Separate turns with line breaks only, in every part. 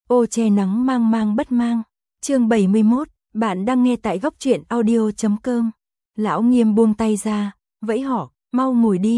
Ô che nắng mang mang bất mang. Chương 71, bạn đang nghe tại góc truyện audio.com. Lão Nghiêm buông tay ra, vẫy họ, mau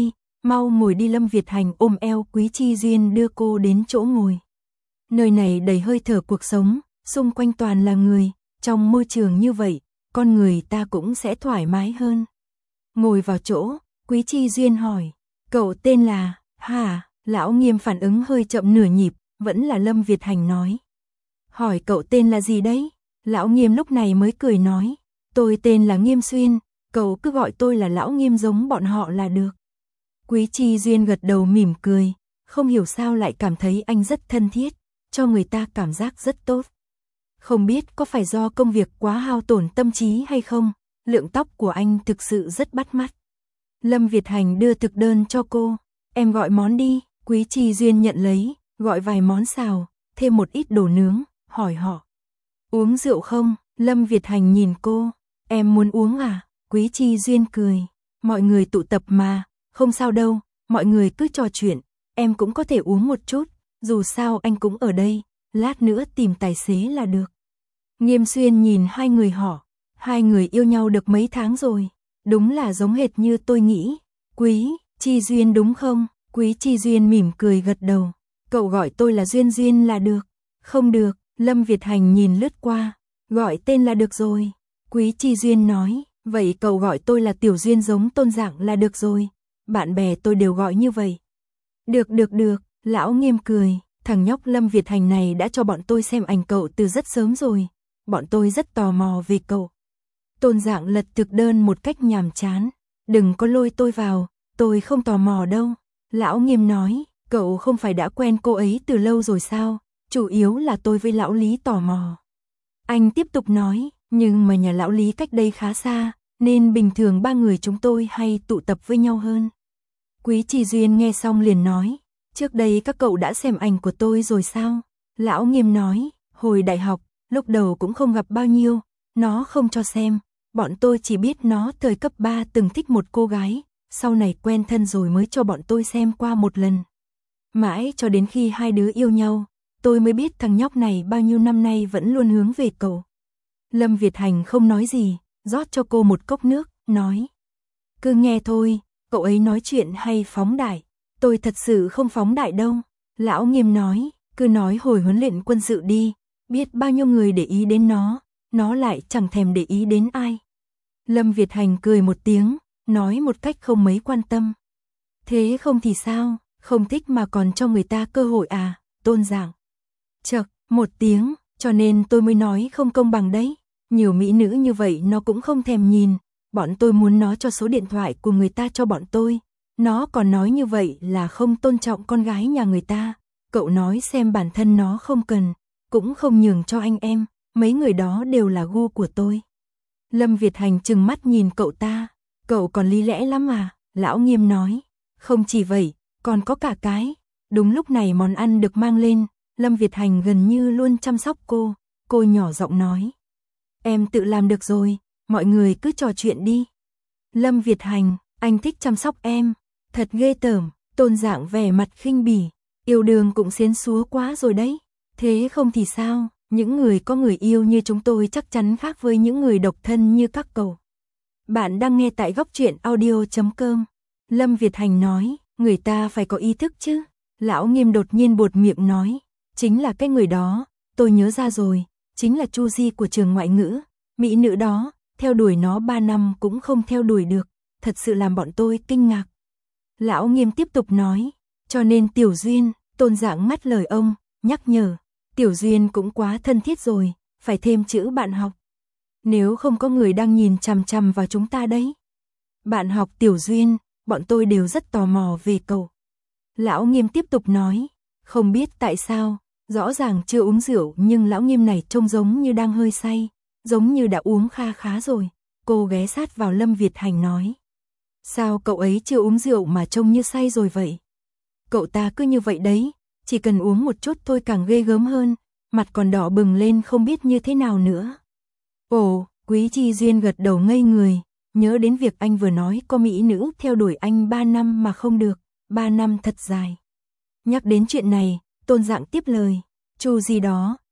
ngồi đi. Lâm Việt Hành ôm eo Quý Chi Duyên đưa cô đến chỗ ngồi. Nơi này đầy hơi thở cuộc sống, xung quanh toàn là người, trong môi trường như vậy, con người ta cũng sẽ thoải mái hơn. Ngồi vào chỗ, Quý Chi Duyên hỏi, cậu tên là, hả? Lão Nghiêm phản ứng hơi chậm nửa nhịp, vẫn là Lâm Việt Hành nói. Hỏi cậu tên là gì đấy? Lão Nghiêm lúc này mới cười nói, tôi tên là Nghiêm Xuyên, cậu cứ gọi tôi là Lão Nghiêm giống bọn họ là được. Quý Chi Duyên gật đầu mỉm cười, không hiểu sao lại cảm thấy anh rất thân thiết, cho người ta cảm giác rất tốt. Không biết có phải do công việc quá hao tổn tâm trí hay không, lượng tóc của anh thực sự rất bắt mắt. Lâm Việt Hành đưa thực đơn cho cô, em gọi món đi. Quý Chi Duyên nhận lấy, gọi vài món xào, thêm một ít đồ nướng, hỏi họ. Uống rượu không? Lâm Việt Hành nhìn cô, em muốn uống à? Quý Chi Duyên cười, mọi người tụ tập mà, không sao đâu, mọi người cứ trò chuyện, em cũng có thể uống một chút, dù sao anh cũng ở đây, lát nữa tìm tài xế là được. Nghiêm Xuyên nhìn hai người họ, hai người yêu nhau được mấy tháng rồi, đúng là giống hệt như tôi nghĩ. Quý Chi Duyên đúng không? Quý Chi Duyên mỉm cười gật đầu, cậu gọi tôi là Duyên Duyên là được. Không được, Lâm Việt Hành nhìn lướt qua, gọi tên là được rồi. Quý Chi Duyên nói, vậy cậu gọi tôi là Tiểu Duyên giống Tôn Dạng là được rồi, bạn bè tôi đều gọi như vậy. Được, Lão Nghiêm cười, thằng nhóc Lâm Việt Hành này đã cho bọn tôi xem ảnh cậu từ rất sớm rồi, bọn tôi rất tò mò về cậu. Tôn Dạng lật thực đơn một cách nhàm chán, đừng có lôi tôi vào, tôi không tò mò đâu. Lão Nghiêm nói, cậu không phải đã quen cô ấy từ lâu rồi sao, chủ yếu là tôi với Lão Lý tò mò. Anh tiếp tục nói, nhưng mà nhà Lão Lý cách đây khá xa, nên bình thường ba người chúng tôi hay tụ tập với nhau hơn. Quý Chi Duyên nghe xong liền nói, trước đây các cậu đã xem ảnh của tôi rồi sao? Lão Nghiêm nói, hồi đại học, lúc đầu cũng không gặp bao nhiêu, nó không cho xem, bọn tôi chỉ biết nó thời cấp 3 từng thích một cô gái. Sau này quen thân rồi mới cho bọn tôi xem qua một lần. Mãi cho đến khi hai đứa yêu nhau, tôi mới biết thằng nhóc này bao nhiêu năm nay vẫn luôn hướng về cậu. Lâm Việt Hành không nói gì, rót cho cô một cốc nước, nói. Cứ nghe thôi, cậu ấy nói chuyện hay phóng đại, tôi thật sự không phóng đại đâu. Lão Nghiêm nói, cứ nói hồi huấn luyện quân sự đi, biết bao nhiêu người để ý đến nó lại chẳng thèm để ý đến ai. Lâm Việt Hành cười một tiếng, nói một cách không mấy quan tâm. Thế không thì sao, không thích mà còn cho người ta cơ hội à, Tôn Dạng. Chậc, một tiếng, cho nên tôi mới nói không công bằng đấy. Nhiều mỹ nữ như vậy nó cũng không thèm nhìn, bọn tôi muốn nó cho số điện thoại của người ta cho bọn tôi. Nó còn nói như vậy là không tôn trọng con gái nhà người ta. Cậu nói xem bản thân nó không cần, cũng không nhường cho anh em, mấy người đó đều là gu của tôi. Lâm Việt Hành trừng mắt nhìn cậu ta. Cậu còn lý lẽ lắm à? Lão Nghiêm nói. Không chỉ vậy, còn có cả cái. Đúng lúc này món ăn được mang lên, Lâm Việt Hành gần như luôn chăm sóc cô. Cô nhỏ giọng nói. Em tự làm được rồi, mọi người cứ trò chuyện đi. Lâm Việt Hành, anh thích chăm sóc em. Thật ghê tởm, Tôn Dạng vẻ mặt khinh bỉ. Yêu đương cũng xiến xúa quá rồi đấy. Thế không thì sao, những người có người yêu như chúng tôi chắc chắn khác với những người độc thân như các cậu. Bạn đang nghe tại góc truyện audio.com. Lâm Việt Hành nói, người ta phải có ý thức chứ. Lão Nghiêm đột nhiên buột miệng nói, chính là cái người đó, tôi nhớ ra rồi, chính là Chu Di của trường ngoại ngữ, mỹ nữ đó, theo đuổi nó 3 năm cũng không theo đuổi được, thật sự làm bọn tôi kinh ngạc. Lão Nghiêm tiếp tục nói, cho nên Tiểu Duyên, Tôn Dạng ngắt lời ông, nhắc nhở, Tiểu Duyên cũng quá thân thiết rồi, phải thêm chữ bạn học. Nếu không có người đang nhìn chằm chằm vào chúng ta đấy. Bạn học Tiểu Duyên, bọn tôi đều rất tò mò về cậu. Lão Nghiêm tiếp tục nói, không biết tại sao, rõ ràng chưa uống rượu nhưng Lão Nghiêm này trông giống như đang hơi say, giống như đã uống khá rồi. Cô ghé sát vào Lâm Việt Hành nói, sao cậu ấy chưa uống rượu mà trông như say rồi vậy? Cậu ta cứ như vậy đấy, chỉ cần uống một chút thôi càng ghê gớm hơn, mặt còn đỏ bừng lên không biết như thế nào nữa. Ồ, Quý Chi Duyên gật đầu ngây người, nhớ đến việc anh vừa nói có mỹ nữ theo đuổi anh 3 năm mà không được, 3 năm thật dài. Nhắc đến chuyện này, Tôn Dạng tiếp lời, Chu Di đó,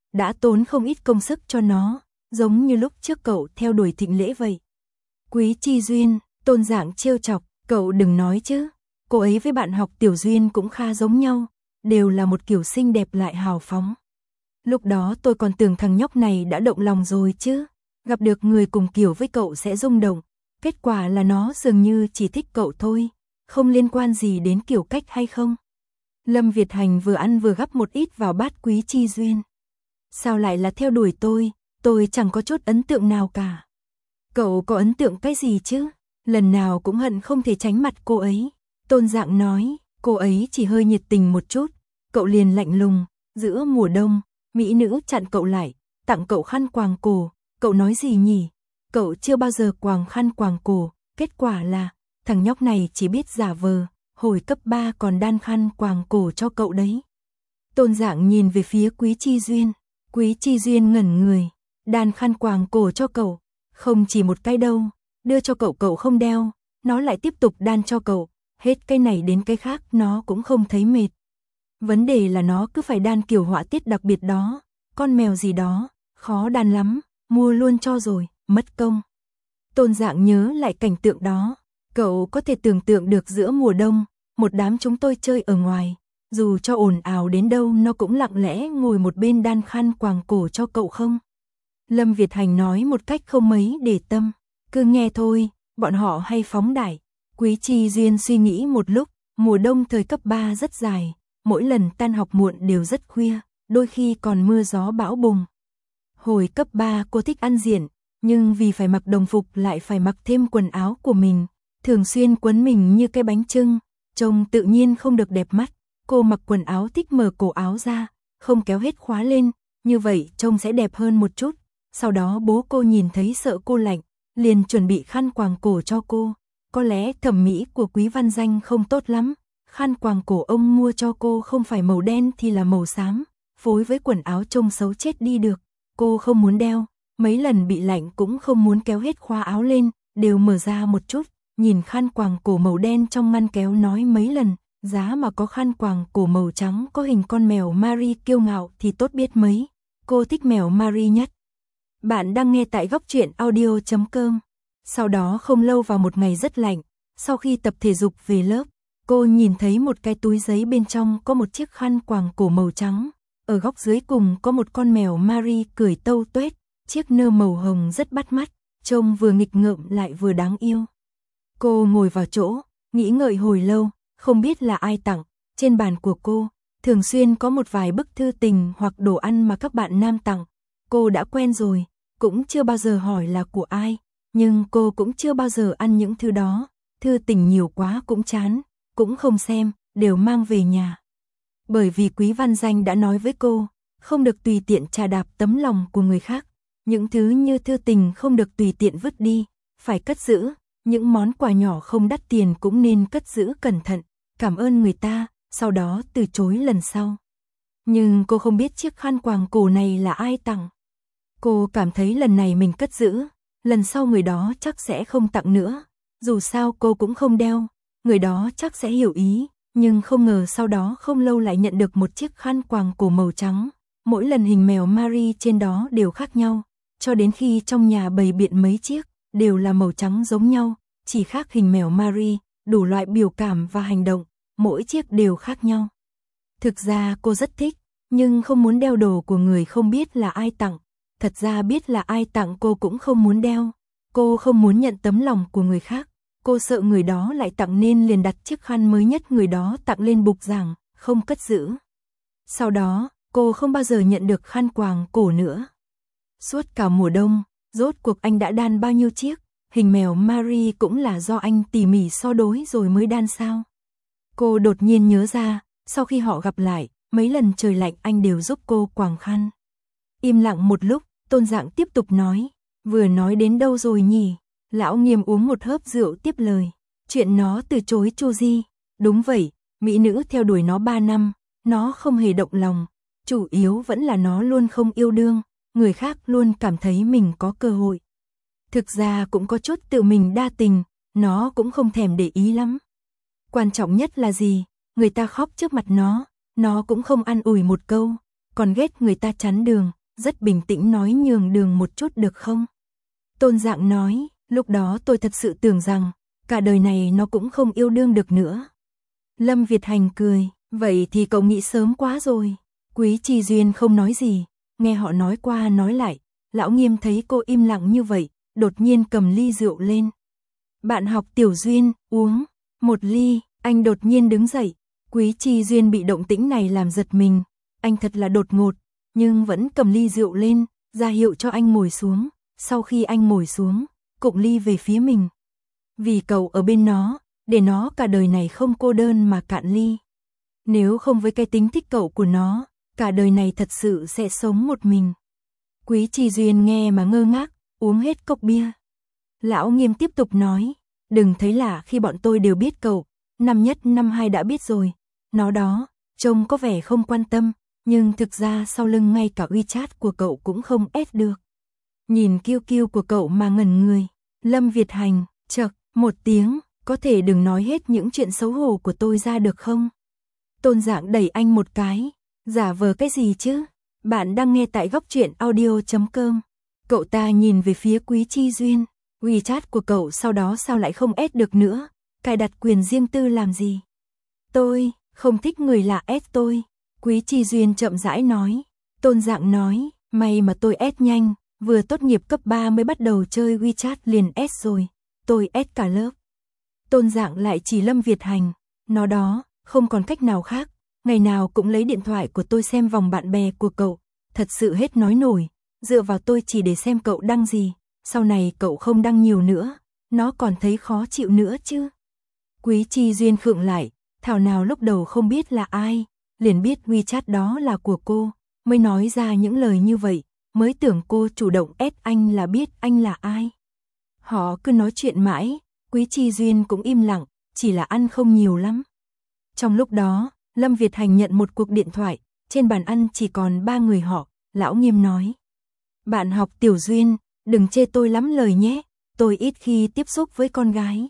đã tốn không ít công sức cho nó, giống như lúc trước cậu theo đuổi Thịnh Lễ vậy. Quý Chi Duyên, Tôn Dạng trêu chọc, cậu đừng nói chứ, cô ấy với bạn học Tiểu Duyên cũng khá giống nhau, đều là một kiểu xinh đẹp lại hào phóng. Lúc đó tôi còn tưởng thằng nhóc này đã động lòng rồi chứ, gặp được người cùng kiểu với cậu sẽ rung động, kết quả là nó dường như chỉ thích cậu thôi, không liên quan gì đến kiểu cách hay không. Lâm Việt Hành vừa ăn vừa gắp một ít vào bát Quý Chi Duyên. Sao lại là theo đuổi tôi chẳng có chút ấn tượng nào cả. Cậu có ấn tượng cái gì chứ, lần nào cũng hận không thể tránh mặt cô ấy. Tôn Dạng nói, cô ấy chỉ hơi nhiệt tình một chút, cậu liền lạnh lùng. Giữa mùa đông, mỹ nữ chặn cậu lại, tặng cậu khăn quàng cổ, cậu nói gì nhỉ? Cậu chưa bao giờ quàng khăn quàng cổ, kết quả là, thằng nhóc này chỉ biết giả vờ, hồi cấp 3 còn đan khăn quàng cổ cho cậu đấy. Tôn Dạng nhìn về phía Quý Chi Duyên, Quý Chi Duyên ngẩn người, đan khăn quàng cổ cho cậu, không chỉ một cái đâu, đưa cho cậu cậu không đeo, nó lại tiếp tục đan cho cậu, hết cái này đến cái khác nó cũng không thấy mệt. Vấn đề là nó cứ phải đan kiểu họa tiết đặc biệt đó, con mèo gì đó, khó đan lắm, mua luôn cho rồi, mất công. Tôn Dạng nhớ lại cảnh tượng đó, cậu có thể tưởng tượng được giữa mùa đông, một đám chúng tôi chơi ở ngoài, dù cho ồn ào đến đâu nó cũng lặng lẽ ngồi một bên đan khăn quàng cổ cho cậu không? Lâm Việt Hành nói một cách không mấy để tâm, cứ nghe thôi, bọn họ hay phóng đại. Quý Chi Duyên suy nghĩ một lúc, mùa đông thời cấp 3 rất dài, mỗi lần tan học muộn đều rất khuya, đôi khi còn mưa gió bão bùng. Hồi cấp 3 cô thích ăn diện, nhưng vì phải mặc đồng phục lại phải mặc thêm quần áo của mình, thường xuyên quấn mình như cái bánh chưng, trông tự nhiên không được đẹp mắt. Cô mặc quần áo thích mở cổ áo ra, không kéo hết khóa lên, như vậy trông sẽ đẹp hơn một chút. Sau đó bố cô nhìn thấy sợ cô lạnh, liền chuẩn bị khăn quàng cổ cho cô. Có lẽ thẩm mỹ của Quý Văn Danh không tốt lắm, khăn quàng cổ ông mua cho cô không phải màu đen thì là màu xám, phối với quần áo trông xấu chết đi được. Cô không muốn đeo, mấy lần bị lạnh cũng không muốn kéo hết khóa áo lên, đều mở ra một chút, nhìn khăn quàng cổ màu đen trong ngăn kéo nói mấy lần, giá mà có khăn quàng cổ màu trắng có hình con mèo Marie kiêu ngạo thì tốt biết mấy. Cô thích mèo Marie nhất. Bạn đang nghe tại góc truyện audio.com. Sau đó không lâu vào một ngày rất lạnh, sau khi tập thể dục về lớp, cô nhìn thấy một cái túi giấy bên trong có một chiếc khăn quàng cổ màu trắng. Ở góc dưới cùng có một con mèo Marie cười tâu tuét, chiếc nơ màu hồng rất bắt mắt, trông vừa nghịch ngợm lại vừa đáng yêu. Cô ngồi vào chỗ, nghĩ ngợi hồi lâu, không biết là ai tặng. Trên bàn của cô, thường xuyên có một vài bức thư tình hoặc đồ ăn mà các bạn nam tặng. Cô đã quen rồi, cũng chưa bao giờ hỏi là của ai, nhưng cô cũng chưa bao giờ ăn những thứ đó. Thư tình nhiều quá cũng chán, cũng không xem, đều mang về nhà. Bởi vì Quý Văn Danh đã nói với cô, không được tùy tiện trà đạp tấm lòng của người khác. Những thứ như thư tình không được tùy tiện vứt đi, phải cất giữ. Những món quà nhỏ không đắt tiền cũng nên cất giữ cẩn thận, cảm ơn người ta, sau đó từ chối lần sau. Nhưng cô không biết chiếc khăn quàng cổ này là ai tặng. Cô cảm thấy lần này mình cất giữ, lần sau người đó chắc sẽ không tặng nữa. Dù sao cô cũng không đeo, người đó chắc sẽ hiểu ý, nhưng không ngờ sau đó không lâu lại nhận được một chiếc khăn quàng cổ màu trắng. Mỗi lần hình mèo Marie trên đó đều khác nhau, cho đến khi trong nhà bày biện mấy chiếc, đều là màu trắng giống nhau, chỉ khác hình mèo Marie, đủ loại biểu cảm và hành động, mỗi chiếc đều khác nhau. Thực ra cô rất thích, nhưng không muốn đeo đồ của người không biết là ai tặng. Thật ra biết là ai tặng cô cũng không muốn đeo. Cô không muốn nhận tấm lòng của người khác. Cô sợ người đó lại tặng nên liền đặt chiếc khăn mới nhất người đó tặng lên bục giảng, không cất giữ. Sau đó, cô không bao giờ nhận được khăn quàng cổ nữa. Suốt cả mùa đông, rốt cuộc anh đã đan bao nhiêu chiếc, hình mèo Marie cũng là do anh tỉ mỉ so đối rồi mới đan sao. Cô đột nhiên nhớ ra, sau khi họ gặp lại, mấy lần trời lạnh anh đều giúp cô quàng khăn. Im lặng một lúc, Tôn Dạng tiếp tục nói, vừa nói đến đâu rồi nhỉ? Lão Nghiêm uống một hớp rượu tiếp lời, chuyện nó từ chối Chu Di. Đúng vậy, mỹ nữ theo đuổi nó 3 năm, nó không hề động lòng, chủ yếu vẫn là nó luôn không yêu đương, người khác luôn cảm thấy mình có cơ hội. Thực ra cũng có chút tự mình đa tình, nó cũng không thèm để ý lắm. Quan trọng nhất là gì? Người ta khóc trước mặt nó cũng không an ủi một câu, còn ghét người ta chắn đường, rất bình tĩnh nói nhường đường một chút được không? Tôn Dạng nói, lúc đó tôi thật sự tưởng rằng, cả đời này nó cũng không yêu đương được nữa. Lâm Việt Hành cười, vậy thì cậu nghĩ sớm quá rồi. Quý Chi Duyên không nói gì, nghe họ nói qua nói lại, Lão Nghiêm thấy cô im lặng như vậy, đột nhiên cầm ly rượu lên. Bạn học Tiểu Duyên, uống, một ly, anh đột nhiên đứng dậy, Quý Chi Duyên bị động tĩnh này làm giật mình, anh thật là đột ngột, nhưng vẫn cầm ly rượu lên, ra hiệu cho anh ngồi xuống, sau khi anh ngồi xuống, cụng ly về phía mình. Vì cậu ở bên nó, để nó cả đời này không cô đơn mà cạn ly. Nếu không với cái tính thích cậu của nó, cả đời này thật sự sẽ sống một mình. Quý Chi Duyên nghe mà ngơ ngác, uống hết cốc bia. Lão Nghiêm tiếp tục nói, đừng thấy lạ khi bọn tôi đều biết cậu, năm nhất năm hai đã biết rồi. Nó đó, trông có vẻ không quan tâm, nhưng thực ra sau lưng ngay cả WeChat của cậu cũng không ép được. Nhìn kiêu kiêu của cậu mà ngẩn người. Lâm Việt Hành, chậc, một tiếng, có thể đừng nói hết những chuyện xấu hổ của tôi ra được không? Tôn Dạng đẩy anh một cái, giả vờ cái gì chứ? Bạn đang nghe tại góc truyện audio.com. Cậu ta nhìn về phía Quý Chi Duyên, WeChat của cậu sau đó sao lại không ép được nữa? Cài đặt quyền riêng tư làm gì? Tôi không thích người lạ ép tôi. Quý Chi Duyên chậm rãi nói. Tôn Dạng nói, may mà tôi ép nhanh, vừa tốt nghiệp cấp 3 mới bắt đầu chơi WeChat liền ép rồi. Tôi ép cả lớp. Tôn Dạng lại chỉ Lâm Việt Hành, nó đó, không còn cách nào khác, ngày nào cũng lấy điện thoại của tôi xem vòng bạn bè của cậu, thật sự hết nói nổi, dựa vào tôi chỉ để xem cậu đăng gì, sau này cậu không đăng nhiều nữa, nó còn thấy khó chịu nữa chứ. Quý Chi Duyên khựng lại, thảo nào lúc đầu không biết là ai, liền biết WeChat đó là của cô, mới nói ra những lời như vậy, mới tưởng cô chủ động ép anh là biết anh là ai. Họ cứ nói chuyện mãi, Quý Chi Duyên cũng im lặng, chỉ là ăn không nhiều lắm. Trong lúc đó, Lâm Việt Hành nhận một cuộc điện thoại, trên bàn ăn chỉ còn 3 người họ, Lão Nghiêm nói. Bạn học Tiểu Duyên, đừng chê tôi lắm lời nhé, tôi ít khi tiếp xúc với con gái.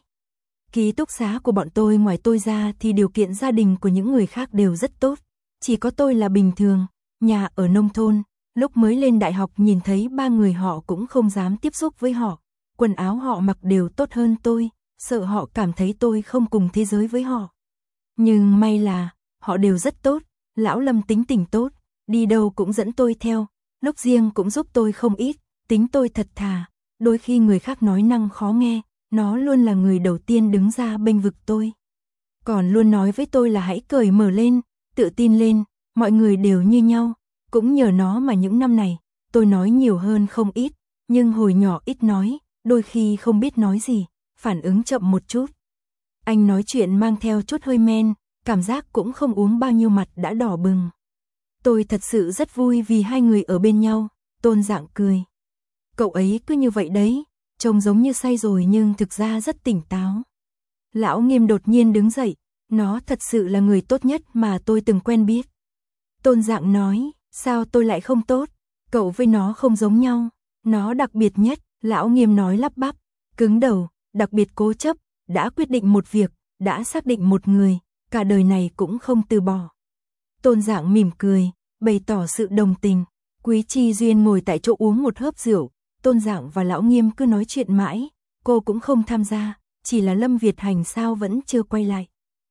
Ký túc xá của bọn tôi ngoài tôi ra thì điều kiện gia đình của những người khác đều rất tốt, chỉ có tôi là bình thường, nhà ở nông thôn, lúc mới lên đại học nhìn thấy 3 người họ cũng không dám tiếp xúc với họ, quần áo họ mặc đều tốt hơn tôi, sợ họ cảm thấy tôi không cùng thế giới với họ. Nhưng may là, họ đều rất tốt, Lão Lâm tính tình tốt, đi đâu cũng dẫn tôi theo, lúc riêng cũng giúp tôi không ít, tính tôi thật thà, đôi khi người khác nói năng khó nghe, nó luôn là người đầu tiên đứng ra bênh vực tôi. Còn luôn nói với tôi là hãy cởi mở lên, tự tin lên, mọi người đều như nhau, cũng nhờ nó mà những năm này, tôi nói nhiều hơn không ít, nhưng hồi nhỏ ít nói, đôi khi không biết nói gì, phản ứng chậm một chút. Anh nói chuyện mang theo chút hơi men, cảm giác cũng không uống bao nhiêu mặt đã đỏ bừng. Tôi thật sự rất vui vì hai người ở bên nhau, Tôn Dạng cười. Cậu ấy cứ như vậy đấy, trông giống như say rồi nhưng thực ra rất tỉnh táo. Lão Nghiêm đột nhiên đứng dậy, nó thật sự là người tốt nhất mà tôi từng quen biết. Tôn Dạng nói, sao tôi lại không tốt, cậu với nó không giống nhau, nó đặc biệt nhất, Lão Nghiêm nói lắp bắp, cứng đầu, đặc biệt cố chấp, đã quyết định một việc, đã xác định một người, cả đời này cũng không từ bỏ. Tôn Dạng mỉm cười, bày tỏ sự đồng tình. Quý Chi Duyên ngồi tại chỗ uống một hớp rượu, Tôn Dạng và Lão Nghiêm cứ nói chuyện mãi, cô cũng không tham gia, chỉ là Lâm Việt Hành sao vẫn chưa quay lại.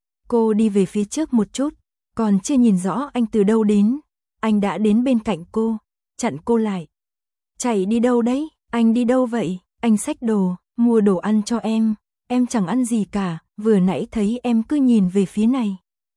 Cô đi về phía trước một chút, còn chưa nhìn rõ anh từ đâu đến, anh đã đến bên cạnh cô, chặn cô lại. Chạy đi đâu đấy, anh đi đâu vậy, anh xách đồ, mua đồ ăn cho em chẳng ăn gì cả, vừa nãy thấy em cứ nhìn về phía này.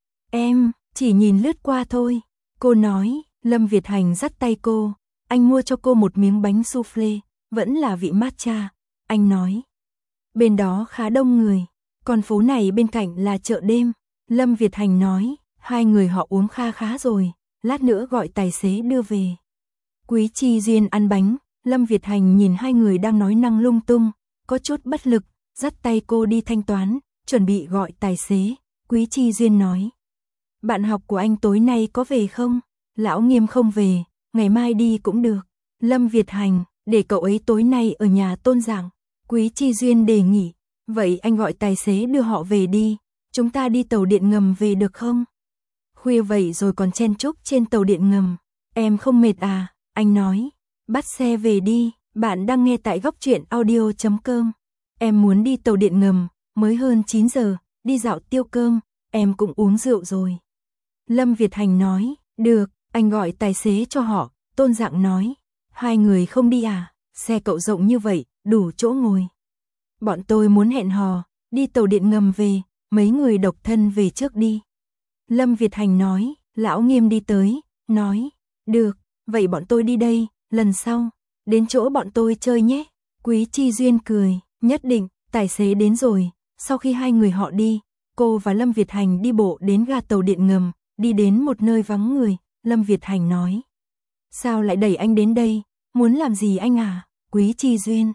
Em chỉ nhìn lướt qua thôi, cô nói. Lâm Việt Hành dắt tay cô, anh mua cho cô một miếng bánh soufflé, vẫn là vị matcha, anh nói. Bên đó khá đông người, còn phố này bên cạnh là chợ đêm, Lâm Việt Hành nói, hai người họ uống khá rồi, lát nữa gọi tài xế đưa về. Quý Chi Duyên ăn bánh, Lâm Việt Hành nhìn hai người đang nói năng lung tung, có chút bất lực, dắt tay cô đi thanh toán, chuẩn bị gọi tài xế, Quý Chi Duyên nói. Bạn học của anh tối nay có về không? Lão Nghiêm không về, ngày mai đi cũng được. Lâm Việt Hành, để cậu ấy tối nay ở nhà Tôn Dạng. Quý Chi Duyên đề nghị, vậy anh gọi tài xế đưa họ về đi, chúng ta đi tàu điện ngầm về được không? Khuya vậy rồi còn chen chúc trên tàu điện ngầm, em không mệt à? Anh nói, bắt xe về đi, bạn đang nghe tại góc truyện audio.com. Em muốn đi tàu điện ngầm, mới hơn 9 giờ, đi dạo tiêu cơm, em cũng uống rượu rồi. Lâm Việt Hành nói, được, anh gọi tài xế cho họ. Tôn Dạng nói, hai người không đi à, xe cậu rộng như vậy, đủ chỗ ngồi. Bọn tôi muốn hẹn hò, đi tàu điện ngầm về, mấy người độc thân về trước đi. Lâm Việt Hành nói, Lão Nghiêm đi tới, nói, được, vậy bọn tôi đi đây, lần sau, đến chỗ bọn tôi chơi nhé. Quý Chi Duyên cười, nhất định, tài xế đến rồi. Sau khi hai người họ đi, cô và Lâm Việt Hành đi bộ đến ga tàu điện ngầm, đi đến một nơi vắng người. Lâm Việt Hành nói, sao lại đẩy anh đến đây, muốn làm gì anh à? Quý Chi Duyên,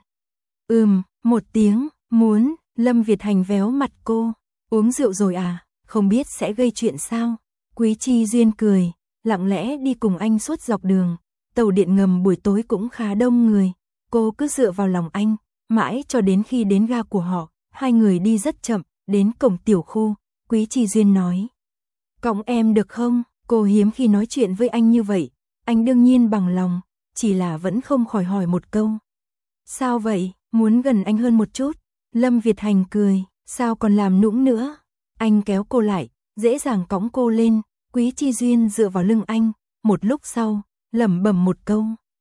một tiếng, muốn. Lâm Việt Hành véo mặt cô, uống rượu rồi à, không biết sẽ gây chuyện sao? Quý Chi Duyên cười, lặng lẽ đi cùng anh suốt dọc đường. Tàu điện ngầm buổi tối cũng khá đông người, cô cứ dựa vào lòng anh, mãi cho đến khi đến ga của họ. Hai người đi rất chậm, đến cổng tiểu khu, Quý Chi Duyên nói, cõng em được không? Cô hiếm khi nói chuyện với anh như vậy, anh đương nhiên bằng lòng, chỉ là vẫn không khỏi hỏi một câu. Sao vậy, muốn gần anh hơn một chút? Lâm Việt Hành cười, sao còn làm nũng nữa? Anh kéo cô lại, dễ dàng cõng cô lên. Quý Chi Duyên dựa vào lưng anh, một lúc sau, lẩm bẩm một câu.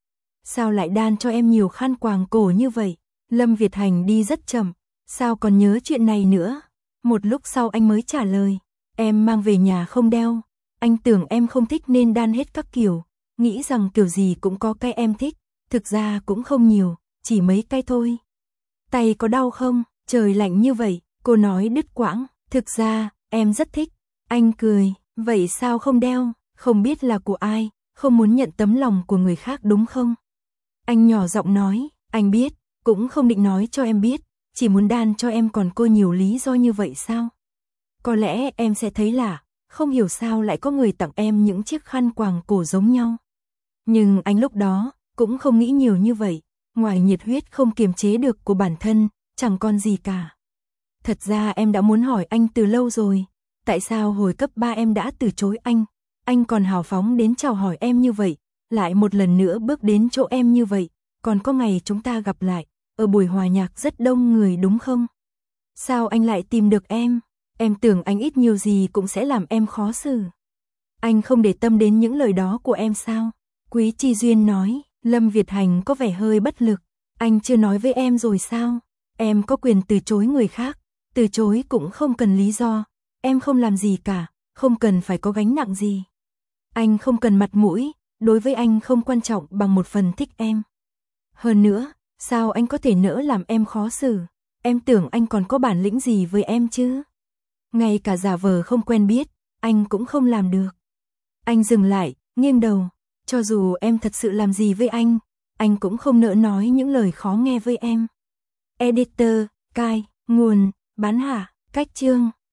Sao lại đan cho em nhiều khăn quàng cổ như vậy? Lâm Việt Hành đi rất chậm, sao còn nhớ chuyện này nữa? Một lúc sau anh mới trả lời, em mang về nhà không đeo. Anh tưởng em không thích nên đan hết các kiểu, nghĩ rằng kiểu gì cũng có cái em thích, thực ra cũng không nhiều, chỉ mấy cái thôi. Tay có đau không? Trời lạnh như vậy, cô nói đứt quãng, thực ra, em rất thích. Anh cười, vậy sao không đeo, không biết là của ai, không muốn nhận tấm lòng của người khác đúng không? Anh nhỏ giọng nói, anh biết, cũng không định nói cho em biết, chỉ muốn đan cho em, còn cô nhiều lý do như vậy sao? Có lẽ em sẽ thấy lạ, không hiểu sao lại có người tặng em những chiếc khăn quàng cổ giống nhau. Nhưng anh lúc đó, cũng không nghĩ nhiều như vậy, ngoài nhiệt huyết không kiềm chế được của bản thân, chẳng còn gì cả. Thật ra em đã muốn hỏi anh từ lâu rồi, tại sao hồi cấp 3 em đã từ chối anh còn hào phóng đến chào hỏi em như vậy, lại một lần nữa bước đến chỗ em như vậy, còn có ngày chúng ta gặp lại, ở buổi hòa nhạc rất đông người đúng không? Sao anh lại tìm được em tưởng anh ít nhiều gì cũng sẽ làm em khó xử. Anh không để tâm đến những lời đó của em sao? Quý Chi Duyên nói. Lâm Việt Hành có vẻ hơi bất lực, anh chưa nói với em rồi sao? Em có quyền từ chối người khác, từ chối cũng không cần lý do, em không làm gì cả, không cần phải có gánh nặng gì. Anh không cần mặt mũi, đối với anh không quan trọng bằng một phần thích em. Hơn nữa, sao anh có thể nỡ làm em khó xử? Em tưởng anh còn có bản lĩnh gì với em chứ? Ngay cả giả vờ không quen biết, anh cũng không làm được. Anh dừng lại, nghiêng đầu. Cho dù em thật sự làm gì với anh cũng không nỡ nói những lời khó nghe với em. Editor, cai, nguồn, bán hạ, cách chương.